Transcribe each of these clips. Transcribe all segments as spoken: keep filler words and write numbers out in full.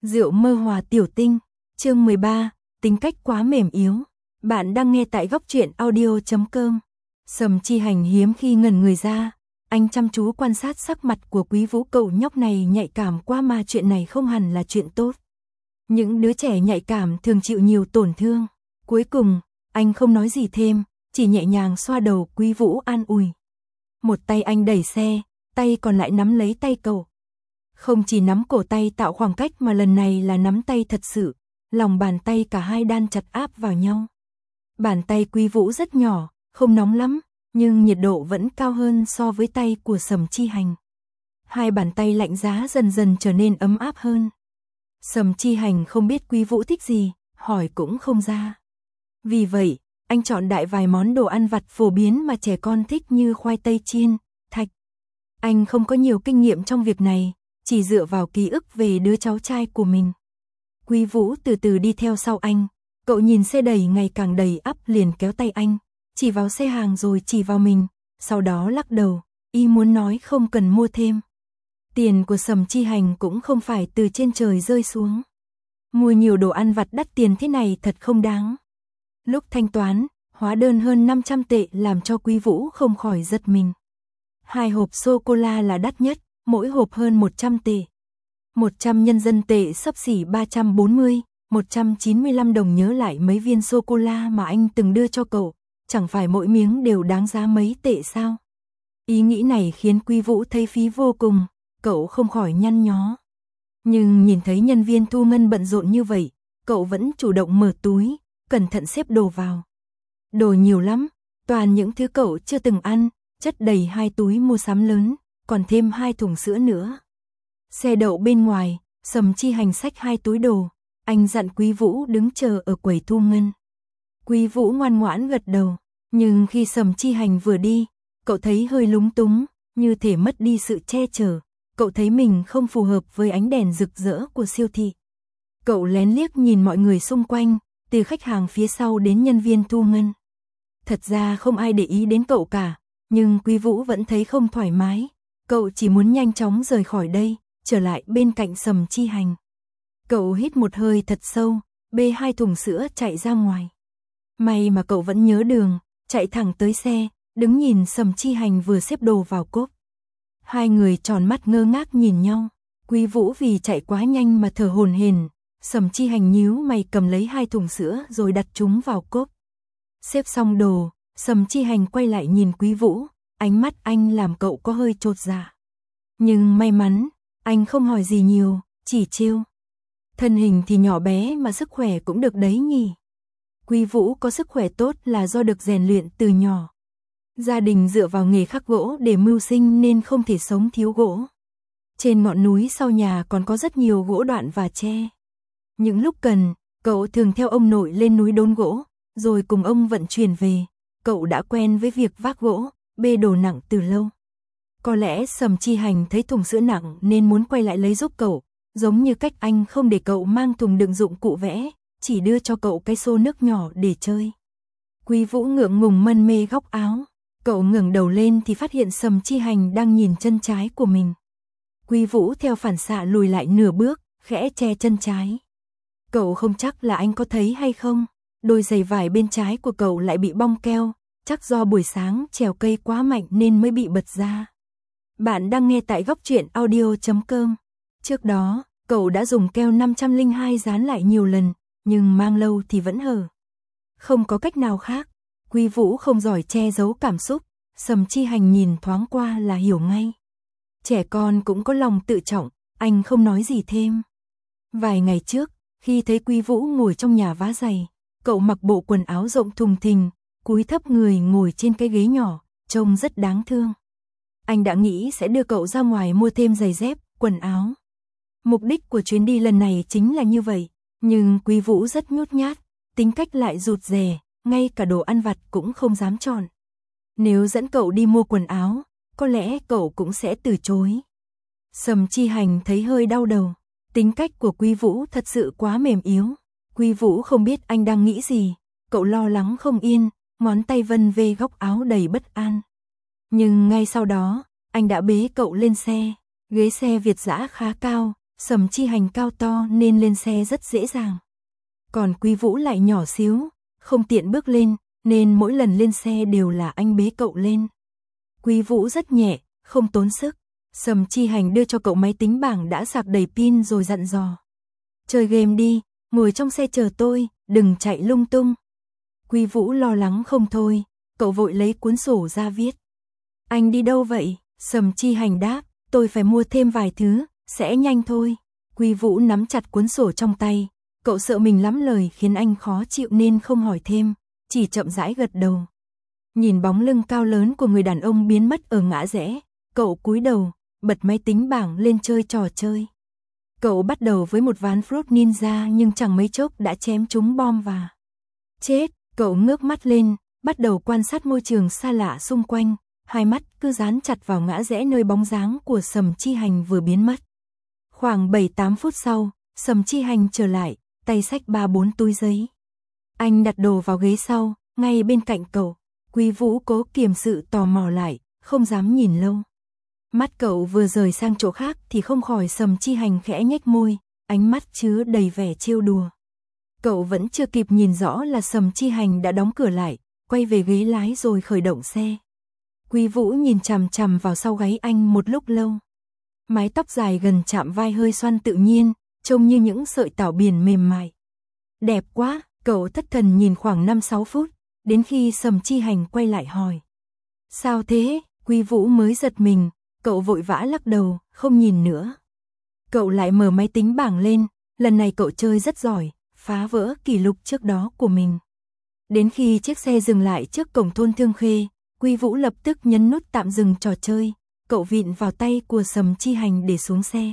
Rượu mơ hòa tiểu tinh, chương mười ba, tính cách quá mềm yếu. Bạn đang nghe tại góc truyện audio chấm com. Sầm Chi Hành hiếm khi ngẩn người ra, anh chăm chú quan sát sắc mặt của Quý Vũ, cậu nhóc này nhạy cảm quá mà chuyện này không hẳn là chuyện tốt. Những đứa trẻ nhạy cảm thường chịu nhiều tổn thương. Cuối cùng, anh không nói gì thêm, chỉ nhẹ nhàng xoa đầu Quý Vũ an ủi. Một tay anh đẩy xe, tay còn lại nắm lấy tay cậu. Không chỉ nắm cổ tay tạo khoảng cách mà lần này là nắm tay thật sự, lòng bàn tay cả hai đan chặt áp vào nhau. Bàn tay Quý Vũ rất nhỏ, không nóng lắm, nhưng nhiệt độ vẫn cao hơn so với tay của Sầm Chi Hành. Hai bàn tay lạnh giá dần dần trở nên ấm áp hơn. Sầm Chi Hành không biết Quý Vũ thích gì, hỏi cũng không ra. Vì vậy, anh chọn đại vài món đồ ăn vặt phổ biến mà trẻ con thích như khoai tây chiên, thạch. Anh không có nhiều kinh nghiệm trong việc này, chỉ dựa vào ký ức về đứa cháu trai của mình. Quý Vũ từ từ đi theo sau anh, cậu nhìn xe đẩy ngày càng đầy ắp liền kéo tay anh, chỉ vào xe hàng rồi chỉ vào mình, sau đó lắc đầu, y muốn nói không cần mua thêm. Tiền của Sầm Chi Hành cũng không phải từ trên trời rơi xuống. Mua nhiều đồ ăn vặt đắt tiền thế này thật không đáng. Lúc thanh toán, hóa đơn hơn năm trăm tệ làm cho Quý Vũ không khỏi giật mình. Hai hộp sô-cô-la là đắt nhất, mỗi hộp hơn một trăm tệ. một trăm nhân dân tệ xấp xỉ ba trăm bốn mươi, một trăm chín mươi lăm đồng. Nhớ lại mấy viên sô-cô-la mà anh từng đưa cho cậu, chẳng phải mỗi miếng đều đáng giá mấy tệ sao? Ý nghĩ này khiến Quý Vũ thấy phí vô cùng, cậu không khỏi nhăn nhó. Nhưng nhìn thấy nhân viên thu ngân bận rộn như vậy, cậu vẫn chủ động mở túi, cẩn thận xếp đồ vào. Đồ nhiều lắm, toàn những thứ cậu chưa từng ăn, chất đầy hai túi mua sắm lớn, còn thêm hai thùng sữa nữa. Xe đậu bên ngoài, Sầm Chi Hành xách hai túi đồ, anh dặn Quý Vũ đứng chờ ở quầy thu ngân. Quý Vũ ngoan ngoãn gật đầu, nhưng khi Sầm Chi Hành vừa đi, cậu thấy hơi lúng túng, như thể mất đi sự che chở, cậu thấy mình không phù hợp với ánh đèn rực rỡ của siêu thị. Cậu lén liếc nhìn mọi người xung quanh, từ khách hàng phía sau đến nhân viên thu ngân. Thật ra không ai để ý đến cậu cả, nhưng Quý Vũ vẫn thấy không thoải mái, cậu chỉ muốn nhanh chóng rời khỏi đây, trở lại bên cạnh Sầm Chi Hành. Cậu hít một hơi thật sâu, bê hai thùng sữa chạy ra ngoài. May mà cậu vẫn nhớ đường, chạy thẳng tới xe, đứng nhìn Sầm Chi Hành vừa xếp đồ vào cốp. Hai người tròn mắt ngơ ngác nhìn nhau, Quý Vũ vì chạy quá nhanh mà thở hổn hển, Sầm Chi Hành nhíu mày cầm lấy hai thùng sữa rồi đặt chúng vào cốp. Xếp xong đồ, Sầm Chi Hành quay lại nhìn Quý Vũ, ánh mắt anh làm cậu có hơi chột dạ. Nhưng may mắn, anh không hỏi gì nhiều, chỉ trêu. Thân hình thì nhỏ bé mà sức khỏe cũng được đấy nhỉ. Quý Vũ có sức khỏe tốt là do được rèn luyện từ nhỏ. Gia đình dựa vào nghề khắc gỗ để mưu sinh nên không thể sống thiếu gỗ. Trên ngọn núi sau nhà còn có rất nhiều gỗ đoạn và tre. Những lúc cần, cậu thường theo ông nội lên núi đốn gỗ, rồi cùng ông vận chuyển về. Cậu đã quen với việc vác gỗ, bê đồ nặng từ lâu. Có lẽ Sầm Chi Hành thấy thùng sữa nặng nên muốn quay lại lấy giúp cậu, giống như cách anh không để cậu mang thùng đựng dụng cụ vẽ, chỉ đưa cho cậu cái xô nước nhỏ để chơi. Quý Vũ ngượng ngùng mân mê góc áo, cậu ngẩng đầu lên thì phát hiện Sầm Chi Hành đang nhìn chân trái của mình. Quý Vũ theo phản xạ lùi lại nửa bước, khẽ che chân trái. Cậu không chắc là anh có thấy hay không, đôi giày vải bên trái của cậu lại bị bong keo, chắc do buổi sáng trèo cây quá mạnh nên mới bị bật ra. Bạn đang nghe tại góc truyện audio chấm com. Trước đó, cậu đã dùng keo năm trăm lẻ hai dán lại nhiều lần, nhưng mang lâu thì vẫn hở. Không có cách nào khác, Quý Vũ không giỏi che giấu cảm xúc, Sầm Chi Hành nhìn thoáng qua là hiểu ngay. Trẻ con cũng có lòng tự trọng, anh không nói gì thêm. Vài ngày trước, khi thấy Quý Vũ ngồi trong nhà vá giày, cậu mặc bộ quần áo rộng thùng thình, cúi thấp người ngồi trên cái ghế nhỏ, trông rất đáng thương. Anh đã nghĩ sẽ đưa cậu ra ngoài mua thêm giày dép, quần áo. Mục đích của chuyến đi lần này chính là như vậy, nhưng Quý Vũ rất nhút nhát, tính cách lại rụt rè, ngay cả đồ ăn vặt cũng không dám chọn. Nếu dẫn cậu đi mua quần áo, có lẽ cậu cũng sẽ từ chối. Sầm Chi Hành thấy hơi đau đầu, tính cách của Quý Vũ thật sự quá mềm yếu. Quý Vũ không biết anh đang nghĩ gì, cậu lo lắng không yên, ngón tay vân về góc áo đầy bất an. Nhưng ngay sau đó, anh đã bế cậu lên xe, ghế xe Việt dã khá cao, Sầm Chi Hành cao to nên lên xe rất dễ dàng. Còn Quý Vũ lại nhỏ xíu, không tiện bước lên, nên mỗi lần lên xe đều là anh bế cậu lên. Quý Vũ rất nhẹ, không tốn sức. Sầm Chi Hành đưa cho cậu máy tính bảng đã sạc đầy pin rồi dặn dò. Chơi game đi, ngồi trong xe chờ tôi, đừng chạy lung tung. Quý Vũ lo lắng không thôi, cậu vội lấy cuốn sổ ra viết. Anh đi đâu vậy? Sầm Chi Hành đáp, tôi phải mua thêm vài thứ, sẽ nhanh thôi. Quý Vũ nắm chặt cuốn sổ trong tay, cậu sợ mình lắm lời khiến anh khó chịu nên không hỏi thêm, chỉ chậm rãi gật đầu. Nhìn bóng lưng cao lớn của người đàn ông biến mất ở ngã rẽ, cậu cúi đầu, bật máy tính bảng lên chơi trò chơi. Cậu bắt đầu với một ván Fruit Ninja nhưng chẳng mấy chốc đã chém trúng bom và chết. Cậu ngước mắt lên, bắt đầu quan sát môi trường xa lạ xung quanh, hai mắt cứ dán chặt vào ngã rẽ nơi bóng dáng của Sầm Chi Hành vừa biến mất. Khoảng bảy tám phút sau, Sầm Chi Hành trở lại, tay xách ba bốn túi giấy. Anh đặt đồ vào ghế sau, ngay bên cạnh cậu. Quý Vũ cố kiềm sự tò mò lại, không dám nhìn lâu. Mắt cậu vừa rời sang chỗ khác thì không khỏi Sầm Chi Hành khẽ nhếch môi, ánh mắt chứa đầy vẻ trêu đùa. Cậu vẫn chưa kịp nhìn rõ là Sầm Chi Hành đã đóng cửa lại, quay về ghế lái rồi khởi động xe. Quý Vũ nhìn chằm chằm vào sau gáy anh một lúc lâu. Mái tóc dài gần chạm vai hơi xoăn tự nhiên, trông như những sợi tảo biển mềm mại. Đẹp quá, cậu thất thần nhìn khoảng năm sáu phút, đến khi Sầm Chi Hành quay lại hỏi. Sao thế? Quý Vũ mới giật mình, cậu vội vã lắc đầu, không nhìn nữa. Cậu lại mở máy tính bảng lên, lần này cậu chơi rất giỏi, phá vỡ kỷ lục trước đó của mình. Đến khi chiếc xe dừng lại trước cổng thôn Thương Khê, Quý Vũ lập tức nhấn nút tạm dừng trò chơi, cậu vịn vào tay của Sầm Chi Hành để xuống xe.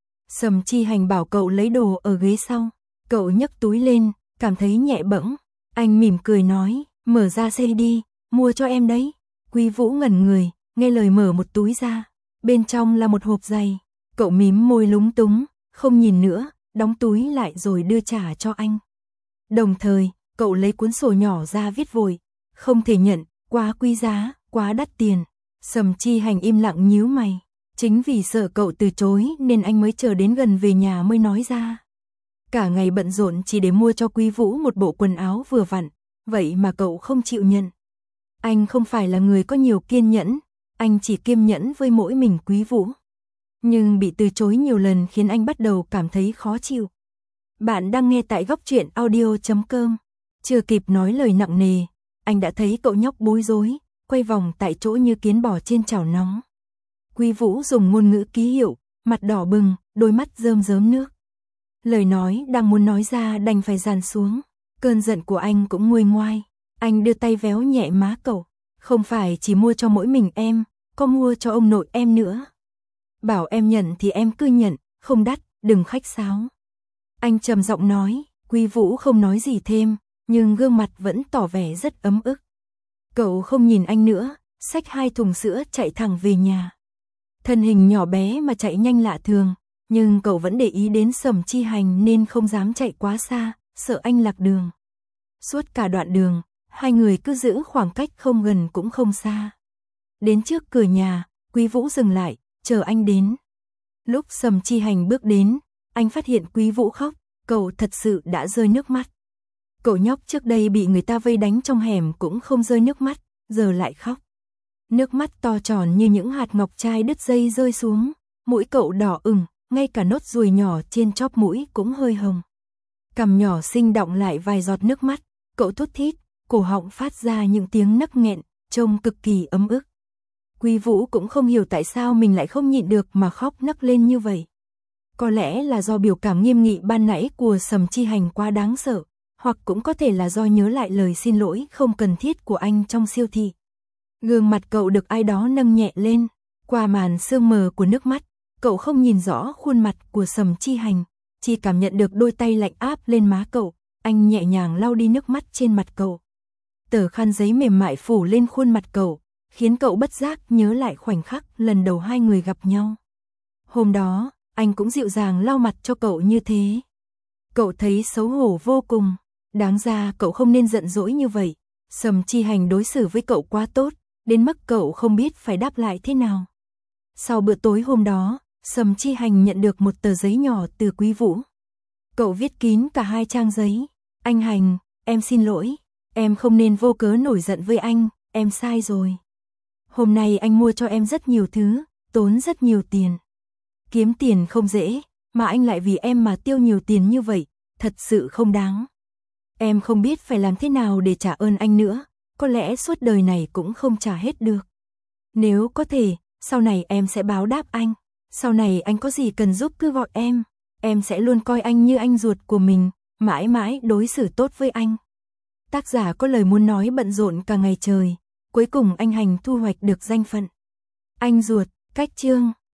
Sầm Chi Hành bảo cậu lấy đồ ở ghế sau, cậu nhấc túi lên, cảm thấy nhẹ bẫng. Anh mỉm cười nói, mở ra xe đi, mua cho em đấy. Quý Vũ ngẩn người, nghe lời mở một túi ra, bên trong là một hộp giày. Cậu mím môi lúng túng, không nhìn nữa, đóng túi lại rồi đưa trả cho anh. Đồng thời, cậu lấy cuốn sổ nhỏ ra viết vội, không thể nhận, quá quý giá, quá đắt tiền. Sầm Chi Hành im lặng nhíu mày, chính vì sợ cậu từ chối nên anh mới chờ đến gần về nhà mới nói ra. Cả ngày bận rộn chỉ để mua cho Quý Vũ một bộ quần áo vừa vặn, vậy mà cậu không chịu nhận. Anh không phải là người có nhiều kiên nhẫn, anh chỉ kiên nhẫn với mỗi mình Quý Vũ. Nhưng bị từ chối nhiều lần khiến anh bắt đầu cảm thấy khó chịu. Bạn đang nghe tại góc truyện audio chấm com. Chưa kịp nói lời nặng nề, anh đã thấy cậu nhóc bối rối, quay vòng tại chỗ như kiến bò trên chảo nóng. Quý Vũ dùng ngôn ngữ ký hiệu, mặt đỏ bừng, đôi mắt rơm rớm nước. Lời nói đang muốn nói ra đành phải dàn xuống, cơn giận của anh cũng nguôi ngoai. Anh đưa tay véo nhẹ má cậu, không phải chỉ mua cho mỗi mình em, có mua cho ông nội em nữa. Bảo em nhận thì em cứ nhận, không đắt, đừng khách sáo. Anh trầm giọng nói, Quý Vũ không nói gì thêm, nhưng gương mặt vẫn tỏ vẻ rất ấm ức. Cậu không nhìn anh nữa, xách hai thùng sữa chạy thẳng về nhà. Thân hình nhỏ bé mà chạy nhanh lạ thường, nhưng cậu vẫn để ý đến Sầm Chi Hành nên không dám chạy quá xa, sợ anh lạc đường. Suốt cả đoạn đường, hai người cứ giữ khoảng cách không gần cũng không xa. Đến trước cửa nhà, Quý Vũ dừng lại, chờ anh đến. Lúc Sầm Chi Hành bước đến, anh phát hiện Quý Vũ khóc, cậu thật sự đã rơi nước mắt. Cậu nhóc trước đây bị người ta vây đánh trong hẻm cũng không rơi nước mắt, giờ lại khóc. Nước mắt to tròn như những hạt ngọc trai đứt dây rơi xuống, mũi cậu đỏ ửng, ngay cả nốt ruồi nhỏ trên chóp mũi cũng hơi hồng. Cằm nhỏ xinh đọng lại vài giọt nước mắt, cậu thút thít, cổ họng phát ra những tiếng nấc nghẹn, trông cực kỳ ấm ức. Quý Vũ cũng không hiểu tại sao mình lại không nhịn được mà khóc nấc lên như vậy. Có lẽ là do biểu cảm nghiêm nghị ban nãy của Sầm Chi Hành quá đáng sợ, hoặc cũng có thể là do nhớ lại lời xin lỗi không cần thiết của anh trong siêu thị. Gương mặt cậu được ai đó nâng nhẹ lên, qua màn sương mờ của nước mắt, cậu không nhìn rõ khuôn mặt của Sầm Chi Hành, chỉ cảm nhận được đôi tay lạnh áp lên má cậu, anh nhẹ nhàng lau đi nước mắt trên mặt cậu. Tờ khăn giấy mềm mại phủ lên khuôn mặt cậu, khiến cậu bất giác nhớ lại khoảnh khắc lần đầu hai người gặp nhau. Hôm đó, anh cũng dịu dàng lau mặt cho cậu như thế. Cậu thấy xấu hổ vô cùng, đáng ra cậu không nên giận dỗi như vậy. Sầm Chi Hành đối xử với cậu quá tốt, đến mức cậu không biết phải đáp lại thế nào. Sau bữa tối hôm đó, Sầm Chi Hành nhận được một tờ giấy nhỏ từ Quý Vũ. Cậu viết kín cả hai trang giấy. Anh Hành, em xin lỗi. Em không nên vô cớ nổi giận với anh, em sai rồi. Hôm nay anh mua cho em rất nhiều thứ, tốn rất nhiều tiền. Kiếm tiền không dễ, mà anh lại vì em mà tiêu nhiều tiền như vậy, thật sự không đáng. Em không biết phải làm thế nào để trả ơn anh nữa, có lẽ suốt đời này cũng không trả hết được. Nếu có thể, sau này em sẽ báo đáp anh. Sau này anh có gì cần giúp cứ gọi em. Em sẽ luôn coi anh như anh ruột của mình, mãi mãi đối xử tốt với anh. Tác giả có lời muốn nói bận rộn cả ngày trời. Cuối cùng anh Hành thu hoạch được danh phận anh ruột. Cách chương